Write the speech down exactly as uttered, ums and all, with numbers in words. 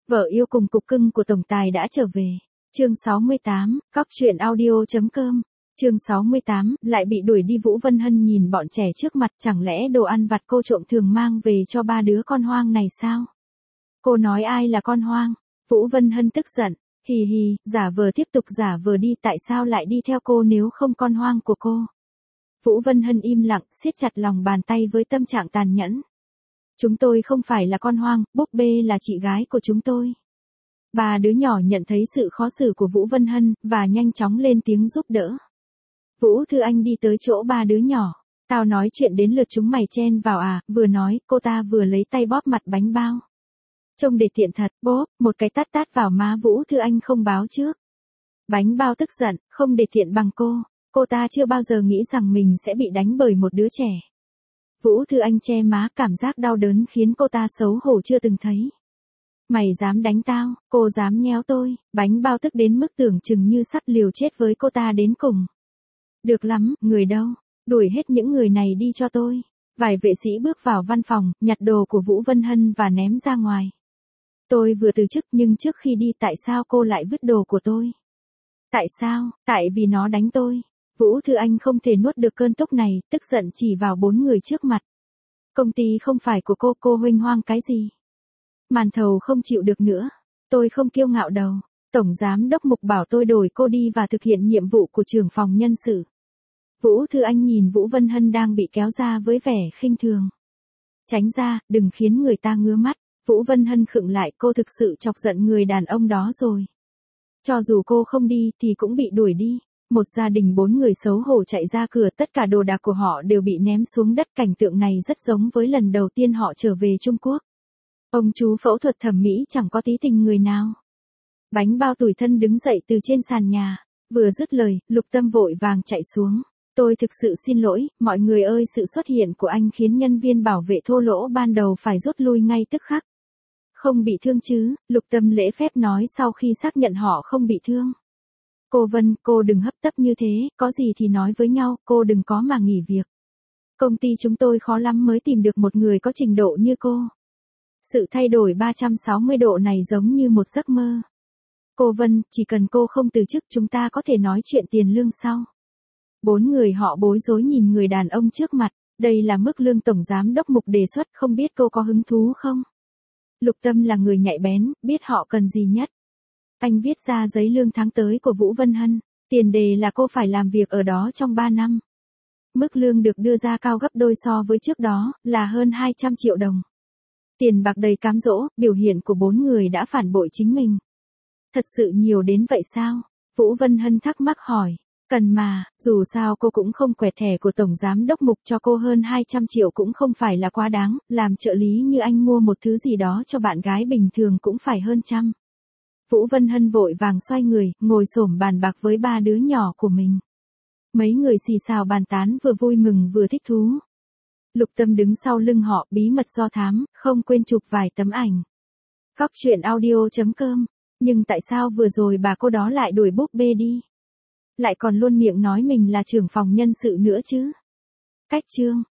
Vợ yêu cùng cục cưng của tổng tài đã trở về. Chương sáu mươi tám, cóc truyện audio chấm com. Chương sáu mươi tám, lại bị đuổi đi. Vũ Vân Hân nhìn bọn trẻ trước mặt, chẳng lẽ đồ ăn vặt cô trộm thường mang về cho ba đứa con hoang này sao? Cô nói ai là con hoang? Vũ Vân Hân tức giận, hì hì, giả vờ tiếp tục giả vờ đi, tại sao lại đi theo cô nếu không con hoang của cô? Vũ Vân Hân im lặng, siết chặt lòng bàn tay với tâm trạng tàn nhẫn. Chúng tôi không phải là con hoang, búp bê là chị gái của chúng tôi. Ba đứa nhỏ nhận thấy sự khó xử của Vũ Vân Hân, và nhanh chóng lên tiếng giúp đỡ. Vũ Thư Anh đi tới chỗ ba đứa nhỏ. Tao nói chuyện đến lượt chúng mày chen vào à, vừa nói, cô ta vừa lấy tay bóp mặt bánh bao. Trông để tiện thật, bóp, một cái tát tát vào má Vũ Thư Anh không báo trước. Bánh bao tức giận, không để tiện bằng cô. Cô ta chưa bao giờ nghĩ rằng mình sẽ bị đánh bởi một đứa trẻ. Vũ Thư Anh che má, cảm giác đau đớn khiến cô ta xấu hổ chưa từng thấy. Mày dám đánh tao, cô dám nhéo tôi. Bánh bao tức đến mức tưởng chừng như sắp liều chết với cô ta đến cùng. Được lắm, người đâu? Đuổi hết những người này đi cho tôi. Vài vệ sĩ bước vào văn phòng, nhặt đồ của Vũ Vân Hân và ném ra ngoài. Tôi vừa từ chức, nhưng trước khi đi tại sao cô lại vứt đồ của tôi? Tại sao? Tại vì nó đánh tôi. Vũ Thư Anh không thể nuốt được cơn tức này, tức giận chỉ vào bốn người trước mặt. Công ty không phải của cô, cô huênh hoang cái gì? Màn thầu không chịu được nữa. Tôi không kiêu ngạo đâu. Tổng giám đốc Mục bảo tôi đổi cô đi và thực hiện nhiệm vụ của trưởng phòng nhân sự. Vũ Thư Anh nhìn Vũ Vân Hân đang bị kéo ra với vẻ khinh thường. Tránh ra, đừng khiến người ta ngứa mắt. Vũ Vân Hân khựng lại, cô thực sự chọc giận người đàn ông đó rồi. Cho dù cô không đi thì cũng bị đuổi đi. Một gia đình bốn người xấu hổ chạy ra cửa, tất cả đồ đạc của họ đều bị ném xuống đất. Cảnh tượng này rất giống với lần đầu tiên họ trở về Trung Quốc. Ông chú phẫu thuật thẩm mỹ chẳng có tí tình người nào. Bánh bao tủi thân đứng dậy từ trên sàn nhà. Vừa dứt lời, Lục Tâm vội vàng chạy xuống. Tôi thực sự xin lỗi, mọi người ơi, sự xuất hiện của anh khiến nhân viên bảo vệ thô lỗ ban đầu phải rút lui ngay tức khắc. Không bị thương chứ? Lục Tâm lễ phép nói sau khi xác nhận họ không bị thương. Cô Vân, cô đừng hấp tấp như thế, có gì thì nói với nhau, cô đừng có mà nghỉ việc. Công ty chúng tôi khó lắm mới tìm được một người có trình độ như cô. Sự thay đổi ba trăm sáu mươi độ này giống như một giấc mơ. Cô Vân, chỉ cần cô không từ chức chúng ta có thể nói chuyện tiền lương sau. Bốn người họ bối rối nhìn người đàn ông trước mặt, đây là mức lương tổng giám đốc Mục đề xuất, không biết cô có hứng thú không? Lục Tâm là người nhạy bén, biết họ cần gì nhất. Anh viết ra giấy lương tháng tới của Vũ Vân Hân, tiền đề là cô phải làm việc ở đó trong ba năm. Mức lương được đưa ra cao gấp đôi so với trước đó, là hơn hai trăm triệu đồng. Tiền bạc đầy cám dỗ, biểu hiện của bốn người đã phản bội chính mình. Thật sự nhiều đến vậy sao? Vũ Vân Hân thắc mắc hỏi. Cần mà, dù sao cô cũng không quẹt thẻ của Tổng Giám đốc Mục, cho cô hơn hai trăm triệu cũng không phải là quá đáng, làm trợ lý như anh mua một thứ gì đó cho bạn gái bình thường cũng phải hơn trăm. Vũ Vân Hân vội vàng xoay người, ngồi xổm bàn bạc với ba đứa nhỏ của mình. Mấy người xì xào bàn tán vừa vui mừng vừa thích thú. Lục Tâm đứng sau lưng họ, bí mật do thám, không quên chụp vài tấm ảnh. Cóc truyện audio chấm com. Nhưng tại sao vừa rồi bà cô đó lại đuổi búp bê đi? Lại còn luôn miệng nói mình là trưởng phòng nhân sự nữa chứ? Cách chương.